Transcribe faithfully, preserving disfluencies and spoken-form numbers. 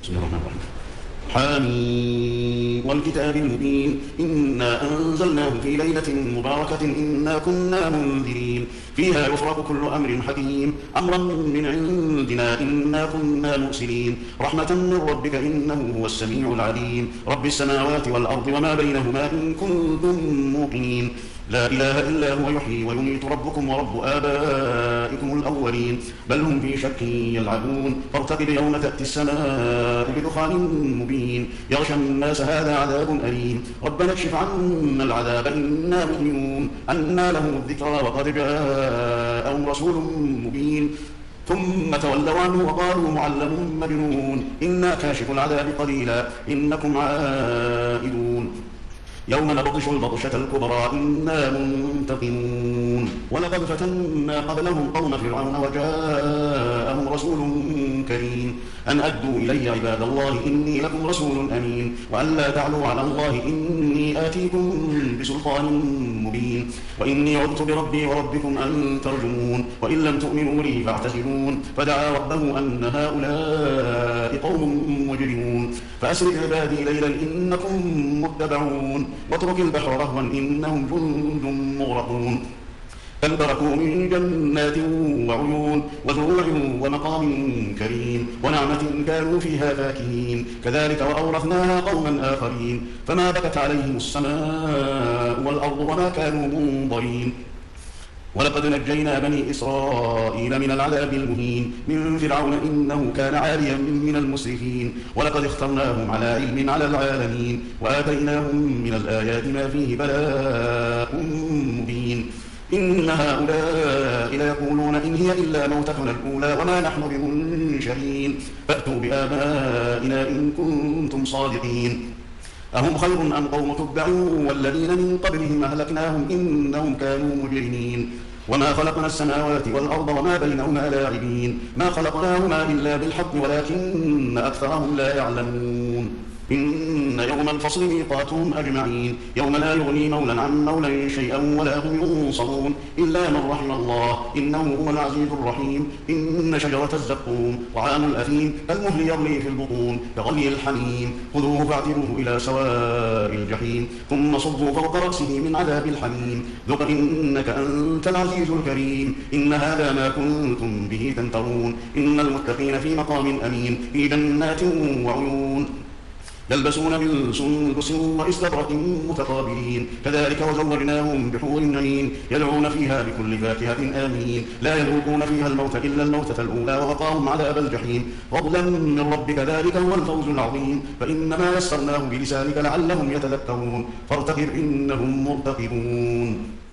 بسم الله الرحمن الرحيم. حامين والكتاب المبين إنا أنزلناه في ليلة مباركة إنا كنا منذرين فيها يفرق كل أمر حكيم أمرا من عندنا إنا كنا مرسلين رحمة من ربك إنه هو السميع العليم رب السماوات والأرض وما بينهما إن كنتم موقنين لا إله إلا هو يحيي ويميت ربكم ورب آبائكم الأولين بل هم في شك يلعبون فارتقب يوم تأتي السماء بدخان مبين يغشى الناس هذا عذاب أليم ربنا اكشف عنا العذاب إنا مؤمنون أنى لهم الذكرى وقد جاءهم رسول مبين ثم تولوا عنه وقالوا معلم مجنون إنا كاشف العذاب قليلا إنكم عائدون يوم نبطش البطشة الكبرى إنا منتقمون ولقد فتنا قبلهم قوم فرعون وجاءهم رسول كريم أن أدوا إلي عباد الله إني لكم رسول أمين وأن لا تعلوا على الله إني آتيكم بسلطان مبين وإني عذت بربي وربكم أن ترجمون وإن لم تؤمنوا لي فاعتزلون فدعا ربه أن هؤلاء قوم مجرمون فأسر بعبادي ليلا إنكم متبعون واترك البحر رهوا إنهم جند مغرقون بل تركوا من جنات وعيون وزروع ومقام كريم ونعمة كانوا فيها فاكهين كذلك وأورثناها قوما آخرين فما بكت عليهم السماء والأرض وما كانوا منظرين ولقد نجينا بني إسرائيل من العذاب المهين من فرعون إنه كان عاليا من المسرفين ولقد اخترناهم على علم على العالمين وآتيناهم من الآيات ما فيه بلاء مبين إن هؤلاء ليقولون إن هي إلا موتتنا الأولى وما نحن بمنشرين فأتوا بآبائنا إن كنتم صادقين أهم خير أم قوم تبع والذين من قبلهم أهلكناهم إنهم كانوا مجرمين وما خلقنا السماوات والأرض وما بينهما لاعبين ما خلقناهما إلا بالحق ولكن أكثرهم لا يعلمون إن يوم الفصل ميقاتهم أجمعين يوم لا يغني مولى عن مولى شيئا ولا هم ينصرون إلا من رحم الله إنه هو العزيز الرحيم إن شجرة الزقوم طعام الأثيم كالمهل يغلي في البطون كغلي الحميم خذوه فاعتروه إلى سواء الجحيم ثم صبوا فوق رأسه من عذاب الحميم ذق إنك أنت العزيز الكريم إن هذا ما كنتم به تمترون إن المتقين في مقام أمين في جنات وعيون يلبسون من سندس واستبرق متقابلين كذلك وزوجناهم بحور عين يدعون فيها بكل فاكهة آمين لا يذوقون فيها الموت إلا الموتة الأولى ووقاهم عذاب الجحيم فضلا من ربك ذلك هو الفوز العظيم فإنما يسرناه بلسانك لعلهم يتذكرون فارتقب إنهم مرتقبون.